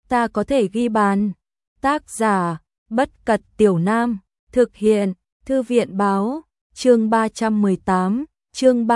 ta có thể ghi bàn. Tác giả, Bất Cật Tiểu Nam, thực hiện, Thư viện Báo, chương 318, chương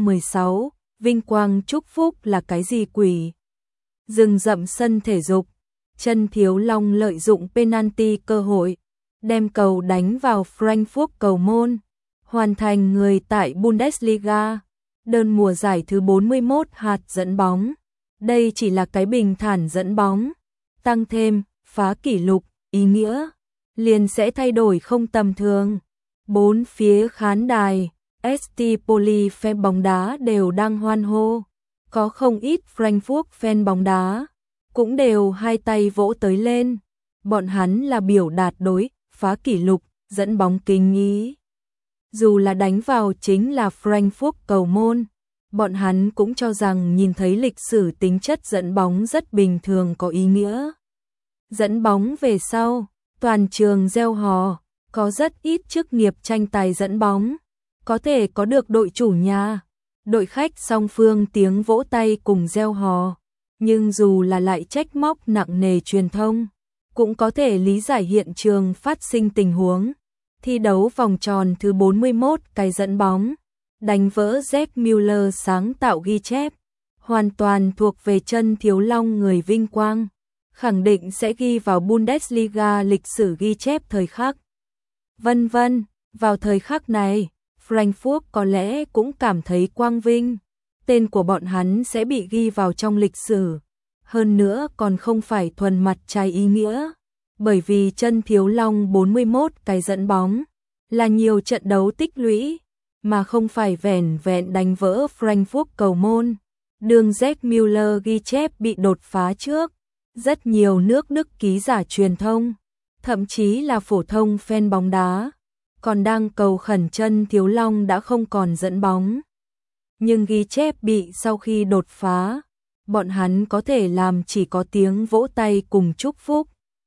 316, vinh quang chúc phúc là cái gì quỷ? Rừng rậm sân thể dục, Chân Thiếu Long lợi dụng penalty cơ hội, đem cầu đánh vào Frankfurt cầu môn, hoàn thành người tại Bundesliga, đơn mùa giải thứ 41 hạt dẫn bóng. Đây chỉ là cái bình thản dẫn bóng, tăng thêm, phá kỷ lục, ý nghĩa, liền sẽ thay đổi không tầm thường. Bốn phía khán đài, ST Poli fan bóng đá đều đang hoan hô, có không ít Frankfurt fan bóng đá, cũng đều hai tay vỗ tới lên, bọn hắn là biểu đạt đối, phá kỷ lục, dẫn bóng kinh ý. Dù là đánh vào chính là Frankfurt cầu môn, bọn hắn cũng cho rằng nhìn thấy lịch sử tính chất dẫn bóng rất bình thường có ý nghĩa. Dẫn bóng về sau, toàn trường reo hò, có rất ít chức nghiệp tranh tài dẫn bóng, có thể có được đội chủ nhà, đội khách song phương tiếng vỗ tay cùng reo hò, nhưng dù là lại trách móc nặng nề truyền thông, cũng có thể lý giải hiện trường phát sinh tình huống. Thi đấu vòng tròn thứ 41 cái dẫn bóng, đánh vỡ Jack Müller sáng tạo ghi chép, hoàn toàn thuộc về Chân Thiếu Long người vinh quang, khẳng định sẽ ghi vào Bundesliga lịch sử ghi chép thời khắc. Vân vân, vào thời khắc này, Frankfurt có lẽ cũng cảm thấy quang vinh, tên của bọn hắn sẽ bị ghi vào trong lịch sử, hơn nữa còn không phải thuần mặt trái ý nghĩa, bởi vì Chân Thiếu Long 41 cái dẫn bóng, là nhiều trận đấu tích lũy, mà không phải vẻn vẹn đánh vỡ Frankfurt cầu môn. Đường Jack Müller ghi chép bị đột phá trước, rất nhiều nước Đức ký giả truyền thông, thậm chí là phổ thông fan bóng đá, còn đang cầu khẩn Chân Thiếu Long đã không còn dẫn bóng. Nhưng ghi chép bị sau khi đột phá, bọn hắn có thể làm chỉ có tiếng vỗ tay cùng chúc phúc.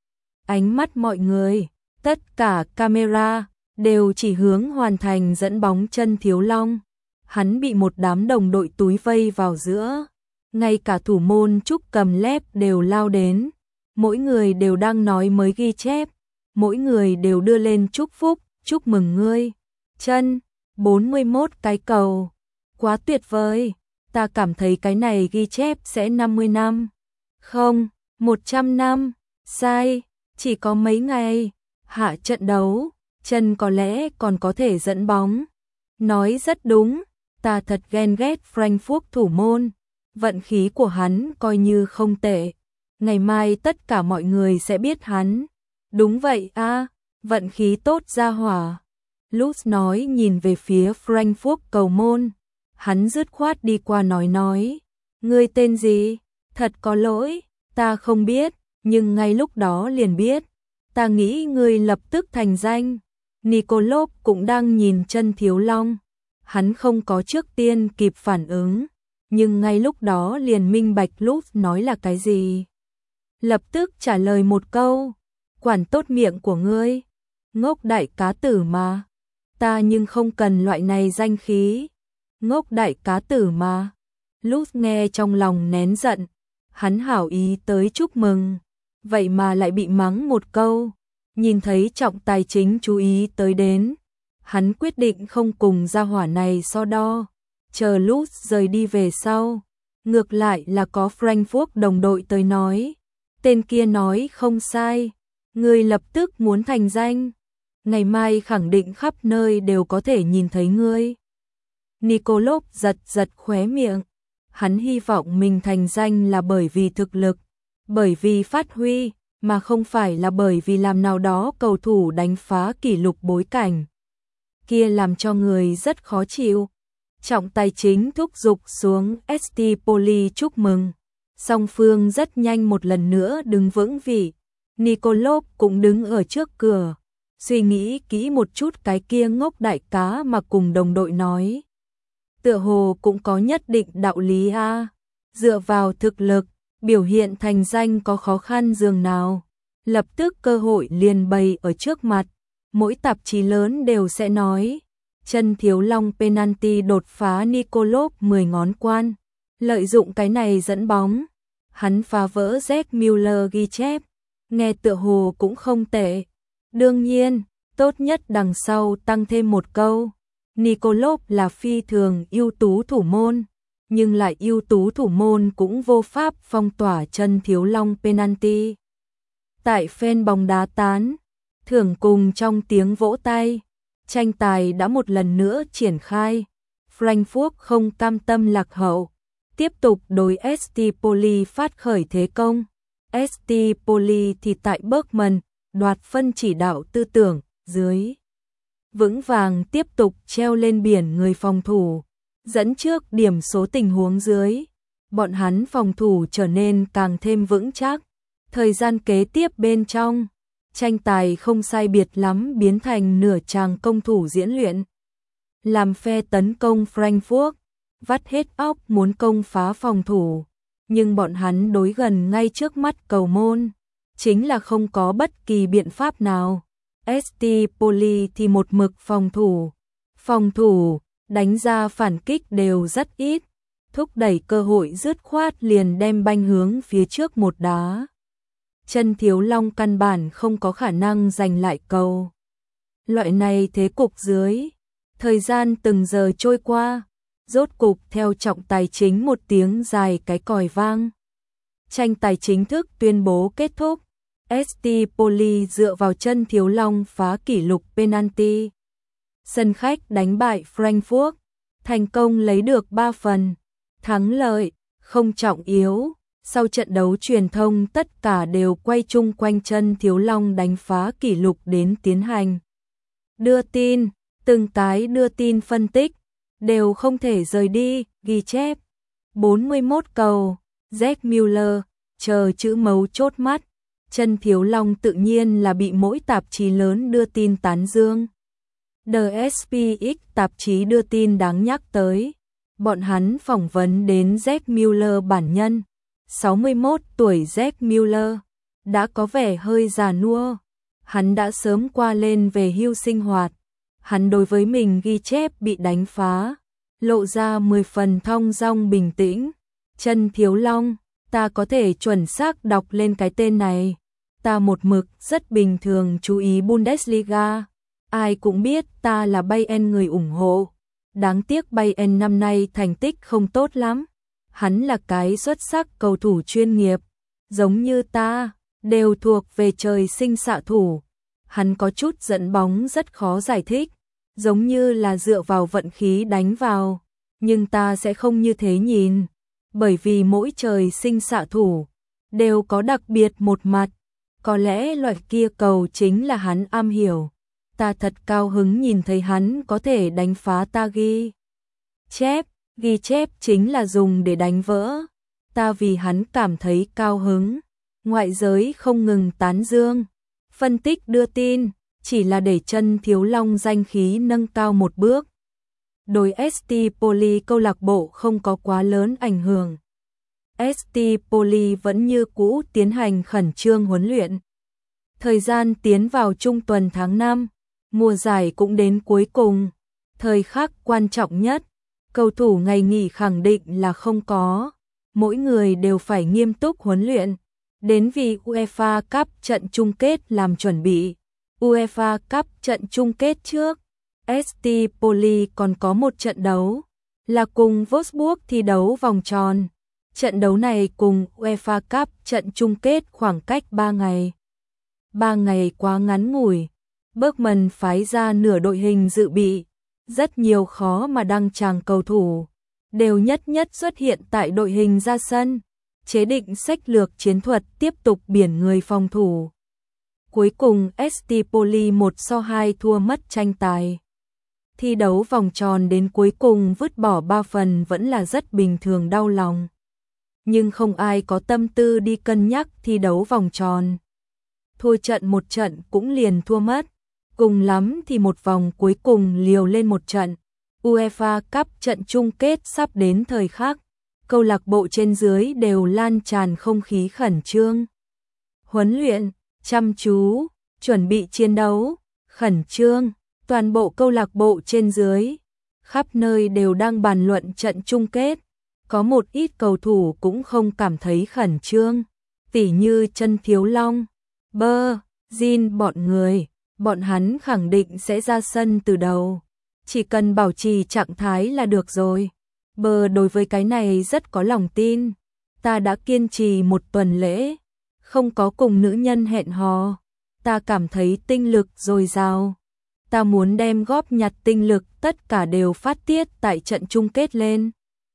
Ánh mắt mọi người, tất cả camera, đều chỉ hướng hoàn thành dẫn bóng Chân Thiếu Long. Hắn bị một đám đồng đội túi vây vào giữa, ngay cả thủ môn Trúc Cầm Lép đều lao đến, mỗi người đều đang nói mới ghi chép, mỗi người đều đưa lên chúc phúc, chúc mừng ngươi. Chân, 41 cái cầu, quá tuyệt vời, ta cảm thấy cái này ghi chép sẽ 50 năm. Không, 100 năm, sai, chỉ có mấy ngày, hạ trận đấu, Chân có lẽ còn có thể dẫn bóng. Nói rất đúng, ta thật ghen ghét Frankfurt thủ môn, vận khí của hắn coi như không tệ. Ngày mai tất cả mọi người sẽ biết hắn. Đúng vậy a, vận khí tốt ra hỏa. Lutz nói nhìn về phía Frankfurt cầu môn. Hắn dứt khoát đi qua nói. Ngươi tên gì? Thật có lỗi, ta không biết, nhưng ngay lúc đó liền biết. Ta nghĩ ngươi lập tức thành danh. Nikolov cũng đang nhìn Chân Thiếu Long. Hắn không có trước tiên kịp phản ứng, nhưng ngay lúc đó liền minh bạch Lutz nói là cái gì. Lập tức trả lời một câu, quản tốt miệng của ngươi, ngốc đại cá tử mà. Ta nhưng không cần loại này danh khí. Ngốc đại cá tử mà. Lutz nghe trong lòng nén giận, hắn hảo ý tới chúc mừng, vậy mà lại bị mắng một câu. Nhìn thấy trọng tài chính chú ý tới đến, hắn quyết định không cùng gia hỏa này so đo, chờ Lutz rời đi về sau. Ngược lại là có Frankfurt đồng đội tới nói, tên kia nói không sai, ngươi lập tức muốn thành danh, ngày mai khẳng định khắp nơi đều có thể nhìn thấy ngươi. Nikolov giật giật khóe miệng, hắn hy vọng mình thành danh là bởi vì thực lực, bởi vì phát huy, mà không phải là bởi vì làm nào đó cầu thủ đánh phá kỷ lục bối cảnh. Kia làm cho người rất khó chịu. Trọng tài chính thúc giục xuống ST Poli chúc mừng. Song phương rất nhanh một lần nữa đứng vững vị. Nikolov cũng đứng ở trước cửa, suy nghĩ kỹ một chút cái kia ngốc đại cá mà cùng đồng đội nói. Tựa hồ cũng có nhất định đạo lý a. Dựa vào thực lực, biểu hiện thành danh có khó khăn dường nào. Lập tức cơ hội liền bày ở trước mặt. Mỗi tạp chí lớn đều sẽ nói. Chân Thiếu Long penalty đột phá Nikolov 10 ngón quan. Lợi dụng cái này dẫn bóng. Hắn phá vỡ Jack Miller ghi chép, nghe tựa hồ cũng không tệ. Đương nhiên, tốt nhất đằng sau tăng thêm một câu. Nikolov là phi thường ưu tú thủ môn, nhưng lại ưu tú thủ môn cũng vô pháp phong tỏa chân Thiếu Long penalty. Tại fan bóng đá tán thưởng cùng trong tiếng vỗ tay, tranh tài đã một lần nữa triển khai. Frankfurt không cam tâm lạc hậu, tiếp tục đối ST Poli phát khởi thế công. ST Poli thì tại Bergman đoạt phân chỉ đạo tư tưởng dưới vững vàng tiếp tục treo lên biển người phòng thủ, dẫn trước điểm số tình huống dưới. Bọn hắn phòng thủ trở nên càng thêm vững chắc. Thời gian kế tiếp bên trong, tranh tài không sai biệt lắm biến thành nửa tràng công thủ diễn luyện. Làm phe tấn công Frankfurt vắt hết óc muốn công phá phòng thủ, nhưng bọn hắn đối gần ngay trước mắt cầu môn, chính là không có bất kỳ biện pháp nào. ST Poli thì một mực phòng thủ, đánh ra phản kích đều rất ít, thúc đẩy cơ hội dứt khoát liền đem banh hướng phía trước một đá. Chân Thiếu Long căn bản không có khả năng giành lại cầu. Loại này thế cục dưới, thời gian từng giờ trôi qua, rốt cục theo trọng tài chính một tiếng dài cái còi vang. Tranh tài chính thức tuyên bố kết thúc. ST Poli dựa vào chân Thiếu Long phá kỷ lục penalty. Sân khách đánh bại Frankfurt, thành công lấy được 3 phần. Thắng lợi, không trọng yếu. Sau trận đấu truyền thông tất cả đều quay chung quanh chân Thiếu Long đánh phá kỷ lục đến tiến hành đưa tin, từng cái đưa tin phân tích đều không thể rời đi, ghi chép 41 cầu, Jack Miller, chờ chữ mấu chốt mắt. Chân Thiếu Long tự nhiên là bị mỗi tạp chí lớn đưa tin tán dương. The SPX tạp chí đưa tin đáng nhắc tới. Bọn hắn phỏng vấn đến Jack Miller bản nhân. 61 tuổi Jack Miller đã có vẻ hơi già nua. Hắn đã sớm qua lên về hưu sinh hoạt. Hắn đối với mình ghi chép bị đánh phá, lộ ra 10 phần thong dong bình tĩnh. Chân Thiếu Long, ta có thể chuẩn xác đọc lên cái tên này. Ta một mực rất bình thường chú ý Bundesliga. Ai cũng biết ta là Bayern người ủng hộ. Đáng tiếc Bayern năm nay thành tích không tốt lắm. Hắn là cái xuất sắc cầu thủ chuyên nghiệp, giống như ta, đều thuộc về trời sinh xạ thủ. Hắn có chút dẫn bóng rất khó giải thích, giống như là dựa vào vận khí đánh vào, nhưng ta sẽ không như thế nhìn, bởi vì mỗi trời sinh xạ thủ đều có đặc biệt một mặt, có lẽ loại kia cầu chính là hắn am hiểu. Ta thật cao hứng nhìn thấy hắn có thể đánh phá ta ghi chép chính là dùng để đánh vỡ. Ta vì hắn cảm thấy cao hứng. Ngoại giới không ngừng tán dương. Phân tích đưa tin, chỉ là để chân Thiếu Long danh khí nâng cao một bước. Đối ST Poli câu lạc bộ không có quá lớn ảnh hưởng. ST Poli vẫn như cũ tiến hành khẩn trương huấn luyện. Thời gian tiến vào trung tuần tháng 5, mùa giải cũng đến cuối cùng. Thời khắc quan trọng nhất, cầu thủ ngày nghỉ khẳng định là không có. Mỗi người đều phải nghiêm túc huấn luyện, đến vì UEFA Cup trận chung kết làm chuẩn bị. UEFA Cup trận chung kết trước, ST Poli còn có một trận đấu, là cùng Wolfsburg thi đấu vòng tròn. Trận đấu này cùng UEFA Cup trận chung kết khoảng cách 3 ngày. 3 ngày quá ngắn ngủi. Bergman phái ra nửa đội hình dự bị, rất nhiều khó mà đăng tràng cầu thủ đều nhất xuất hiện tại đội hình ra sân, chế định sách lược chiến thuật tiếp tục biển người phòng thủ. Cuối cùng ST Poli 1-2 thua mất tranh tài. Thi đấu vòng tròn đến cuối cùng vứt bỏ 3 phần vẫn là rất bình thường đau lòng. Nhưng không ai có tâm tư đi cân nhắc thi đấu vòng tròn. Thua trận một trận cũng liền thua mất. Cùng lắm thì một vòng cuối cùng liều lên một trận. UEFA Cup trận chung kết sắp đến thời khắc. Câu lạc bộ trên dưới đều lan tràn không khí khẩn trương. Huấn luyện, chăm chú, chuẩn bị chiến đấu, khẩn trương. Toàn bộ câu lạc bộ trên dưới, khắp nơi đều đang bàn luận trận chung kết. Có một ít cầu thủ cũng không cảm thấy khẩn trương, tỉ như Trân Thiếu Long, Bơ, Jin bọn người, bọn hắn khẳng định sẽ ra sân từ đầu. Chỉ cần bảo trì trạng thái là được rồi. Bơ đối với cái này rất có lòng tin. Ta đã kiên trì một tuần lễ, không có cùng nữ nhân hẹn hò. Ta cảm thấy tinh lực dồi dào. Ta muốn đem góp nhặt tinh lực tất cả đều phát tiết tại trận chung kết lên.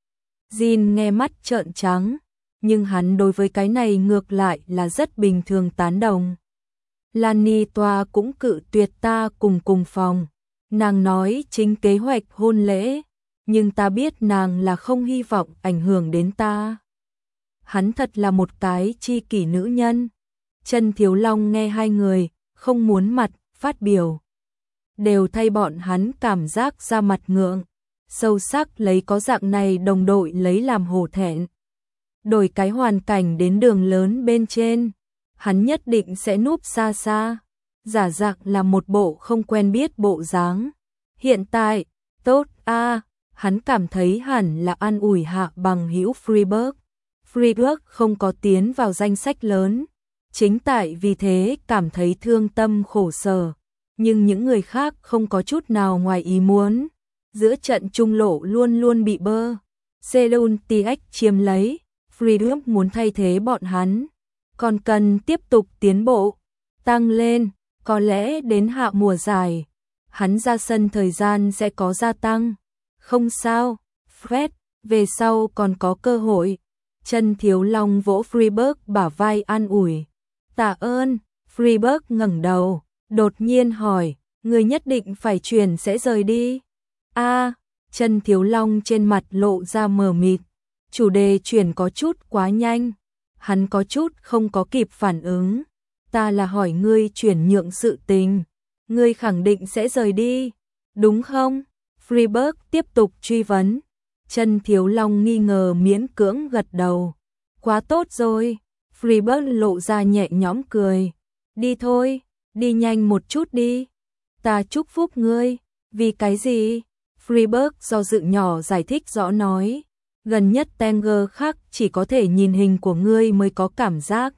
Jin nghe mắt trợn trắng, nhưng hắn đối với cái này ngược lại là rất bình thường tán đồng. Lani Toa cũng cự tuyệt ta cùng phòng. Nàng nói chính kế hoạch hôn lễ, nhưng ta biết nàng là không hy vọng ảnh hưởng đến ta. Hắn thật là một cái chi kỷ nữ nhân. Trân Thiếu Long nghe hai người, không muốn mặt, phát biểu. Đều thay bọn hắn cảm giác ra mặt ngượng. Sâu sắc lấy có dạng này đồng đội lấy làm hổ thẹn. Đổi cái hoàn cảnh đến đường lớn bên trên, hắn nhất định sẽ núp xa xa, giả dạng là một bộ không quen biết bộ dáng. Hiện tại, tốt hắn cảm thấy hẳn là an ủi hạ bằng hữu Freiburg. Freiburg không có tiến vào danh sách lớn, chính tại vì thế cảm thấy thương tâm khổ sở, nhưng những người khác không có chút nào ngoài ý muốn. Giữa trận trung lộ luôn luôn bị Bơ, Seoul TX chiếm lấy, Freiburg muốn thay thế bọn hắn, còn cần tiếp tục tiến bộ, tăng lên, có lẽ đến hạ mùa giải, hắn ra sân thời gian sẽ có gia tăng. Không sao, Fred, về sau còn có cơ hội. Trân Thiếu Long vỗ Freiburg bả vai an ủi. Tạ ơn. Freiburg ngẩng đầu, đột nhiên hỏi, người nhất định phải chuyển sẽ rời đi. Trân Thiếu Long trên mặt lộ ra mờ mịt. Chủ đề chuyển có chút quá nhanh. Hắn có chút không có kịp phản ứng. Ta là hỏi ngươi chuyển nhượng sự tình. Ngươi khẳng định sẽ rời đi, đúng không? Freiburg tiếp tục truy vấn. Trân Thiếu Long nghi ngờ miễn cưỡng gật đầu. Quá tốt rồi. Freiburg lộ ra nhẹ nhõm cười. Đi thôi, đi nhanh một chút đi. Ta chúc phúc ngươi. Vì cái gì? Freiburg do dự nhỏ giải thích rõ nói. Gần nhất Tanger khác chỉ có thể nhìn hình của ngươi mới có cảm giác.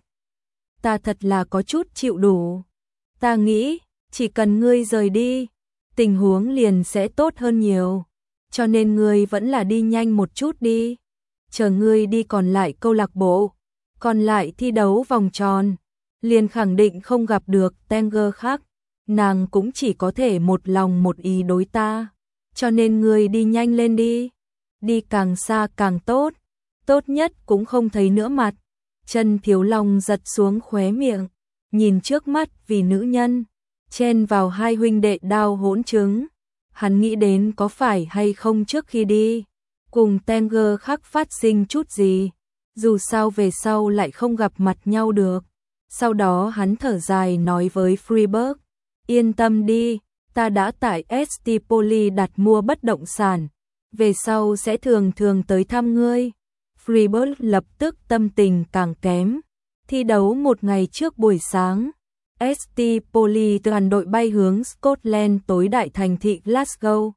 Ta thật là có chút chịu đủ. Ta nghĩ, chỉ cần ngươi rời đi, tình huống liền sẽ tốt hơn nhiều. Cho nên ngươi vẫn là đi nhanh một chút đi. Chờ ngươi đi còn lại câu lạc bộ, còn lại thi đấu vòng tròn, liền khẳng định không gặp được Tanger khác. Nàng cũng chỉ có thể một lòng một ý đối ta. Cho nên ngươi đi nhanh lên đi. Đi càng xa càng tốt. Tốt nhất cũng không thấy nữa mặt. Trân Thiếu Long giật xuống khóe miệng, nhìn trước mắt vì nữ nhân chen vào hai huynh đệ đao hỗn chứng. Hắn nghĩ đến có phải hay không trước khi đi cùng Tanger khác phát sinh chút gì, dù sao về sau lại không gặp mặt nhau được. Sau đó hắn thở dài nói với Freiburg, yên tâm đi, ta đã tại ST Poli đặt mua bất động sản, về sau sẽ thường thường tới thăm ngươi. Freiburg lập tức tâm tình càng kém. Thi đấu một ngày trước buổi sáng, ST Poli đoàn đội bay hướng Scotland tối đại thành thị Glasgow.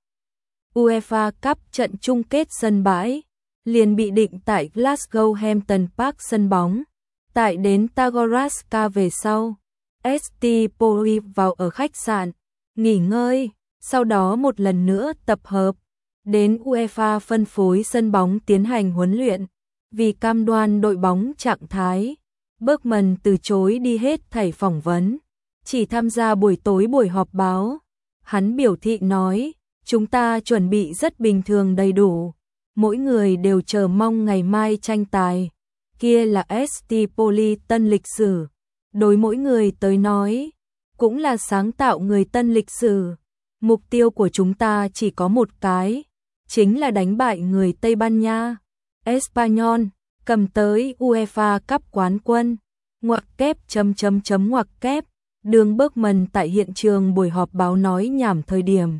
UEFA Cup trận chung kết sân bãi liền bị định tại Glasgow Hampton Park sân bóng. Tại đến Tagoraska về sau, ST Poli vào ở khách sạn, nghỉ ngơi, sau đó một lần nữa tập hợp. Đến UEFA phân phối sân bóng tiến hành huấn luyện. Vì cam đoan đội bóng trạng thái, Bergman từ chối đi hết thảy phỏng vấn, chỉ tham gia buổi tối buổi họp báo. Hắn biểu thị nói, chúng ta chuẩn bị rất bình thường đầy đủ, mỗi người đều chờ mong ngày mai tranh tài. Kia là ST Poli tân lịch sử, đối mỗi người tới nói, cũng là sáng tạo người tân lịch sử. Mục tiêu của chúng ta chỉ có một cái, chính là đánh bại người Tây Ban Nha, Espanyol, cầm tới UEFA Cup quán quân. Ngoặc kép ngoặc kép. Đường Bergman tại hiện trường buổi họp báo nói nhảm thời điểm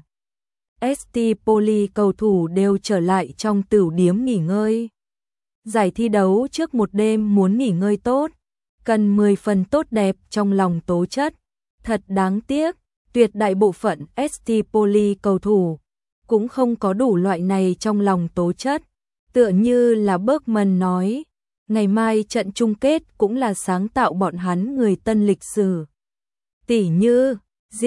ST Poli cầu thủ đều trở lại trong tửu điếm nghỉ ngơi. Giải thi đấu trước một đêm muốn nghỉ ngơi tốt, cần 10 phần tốt đẹp trong lòng tố chất. Thật đáng tiếc, tuyệt đại bộ phận ST Poli cầu thủ cũng không có đủ loại này trong lòng tố chất. Tựa như là Bergman nói, ngày mai trận chung kết cũng là sáng tạo bọn hắn người tân lịch sử. Tỉ như,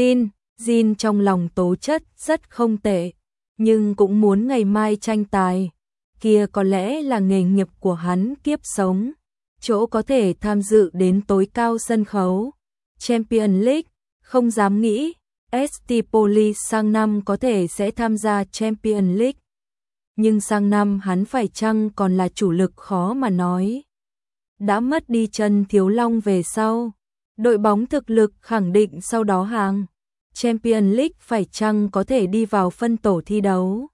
Jin trong lòng tố chất rất không tệ, nhưng cũng muốn ngày mai tranh tài. Kia có lẽ là nghề nghiệp của hắn kiếp sống, chỗ có thể tham dự đến tối cao sân khấu. Champions League, không dám nghĩ, ST Police sang năm có thể sẽ tham gia Champions League. Nhưng sang năm hắn phải chăng còn là chủ lực khó mà nói. Đã mất đi Trần Thiếu Long về sau, đội bóng thực lực khẳng định sau đó hàng Champions League phải chăng có thể đi vào phân tổ thi đấu.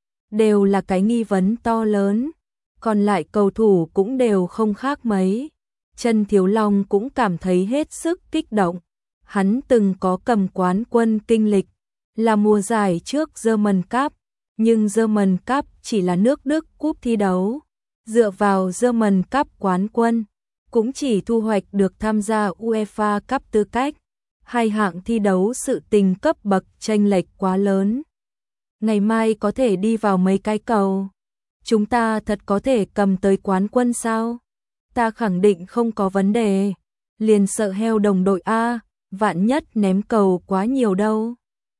Đều là cái nghi vấn to lớn, còn lại cầu thủ cũng đều không khác mấy. Trần Thiếu Long cũng cảm thấy hết sức kích động. Hắn từng có cầm quán quân kinh lịch, là mùa giải trước German Cup, nhưng German Cup chỉ là nước Đức cúp thi đấu. Dựa vào German Cup quán quân, cũng chỉ thu hoạch được tham gia UEFA Cup tư cách. Hai hạng thi đấu sự tình cấp bậc chênh lệch quá lớn. Ngày mai có thể đi vào mấy cái cầu. Chúng ta thật có thể cầm tới quán quân sao? Ta khẳng định không có vấn đề. Liền sợ heo đồng đội A, vạn nhất ném cầu quá nhiều đâu.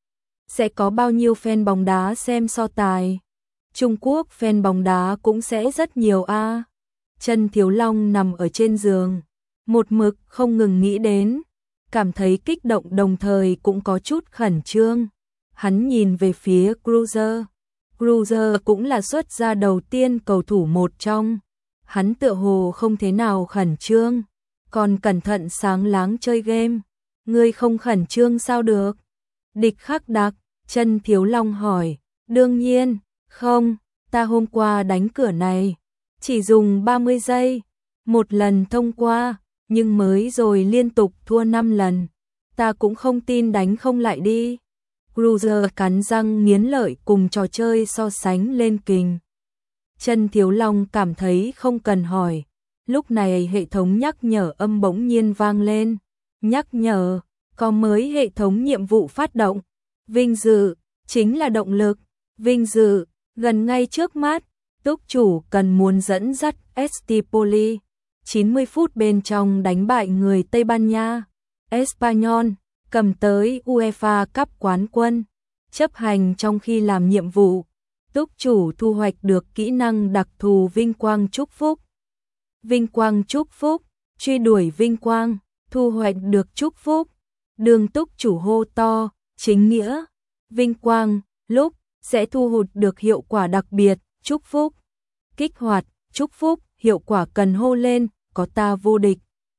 Sẽ có bao nhiêu fan bóng đá xem so tài? Trung Quốc fan bóng đá cũng sẽ rất nhiều A. Trần Thiếu Long nằm ở trên giường, một mực không ngừng nghĩ đến, cảm thấy kích động đồng thời cũng có chút khẩn trương. Hắn nhìn về phía Cruiser. Cruiser cũng là xuất ra đầu tiên cầu thủ một trong. Hắn tựa hồ không thế nào khẩn trương, còn cẩn thận sáng láng chơi game. Ngươi không khẩn trương sao được? Địch Khắc Đặc, Trần Thiếu Long hỏi. Đương nhiên, không, ta hôm qua đánh cửa này, chỉ dùng 30 giây, một lần thông qua, nhưng mới rồi liên tục thua 5 lần. Ta cũng không tin đánh không lại đi. Cruiser cắn răng nghiến lợi cùng trò chơi so sánh lên kình. Trần Thiếu Long cảm thấy không cần hỏi. Lúc này hệ thống nhắc nhở âm bỗng nhiên vang lên. Nhắc nhở, có mới hệ thống nhiệm vụ phát động. Vinh dự, chính là động lực. Vinh dự, gần ngay trước mắt. Túc chủ cần muốn dẫn dắt ST Poli 90 phút bên trong đánh bại người Tây Ban Nha, Espanyol, cầm tới UEFA Cup quán quân. Chấp hành trong khi làm nhiệm vụ, túc chủ thu hoạch được kỹ năng đặc thù vinh quang chúc phúc. Vinh quang chúc phúc, truy đuổi vinh quang, thu hoạch được chúc phúc. Đường túc chủ hô to, chính nghĩa, vinh quang, lúc sẽ thu hút được hiệu quả đặc biệt, chúc phúc. Kích hoạt, chúc phúc, hiệu quả cần hô lên, có ta vô địch.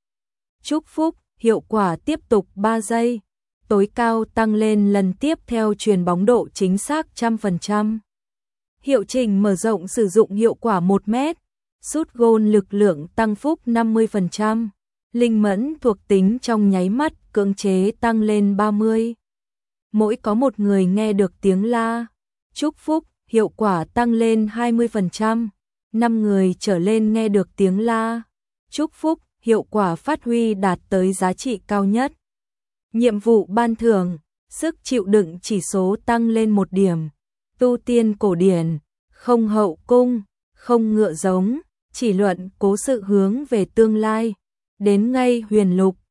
Chúc phúc, hiệu quả tiếp tục 3 giây. Tối cao tăng lên lần tiếp theo truyền bóng độ chính xác 100%. Hiệu chỉnh mở rộng sử dụng hiệu quả 1 mét. Sút gôn lực lượng tăng phúc 50%. Linh mẫn thuộc tính trong nháy mắt cưỡng chế tăng lên 30. Mỗi có một người nghe được tiếng la. Chúc phúc, hiệu quả tăng lên 20%. 5 người trở lên nghe được tiếng la. Chúc phúc, hiệu quả phát huy đạt tới giá trị cao nhất. Nhiệm vụ ban thưởng, sức chịu đựng chỉ số tăng lên 1 điểm. Tu tiên cổ điển, không hậu cung, không ngựa giống, chỉ luận cố sự hướng về tương lai. Đến ngay huyền lục,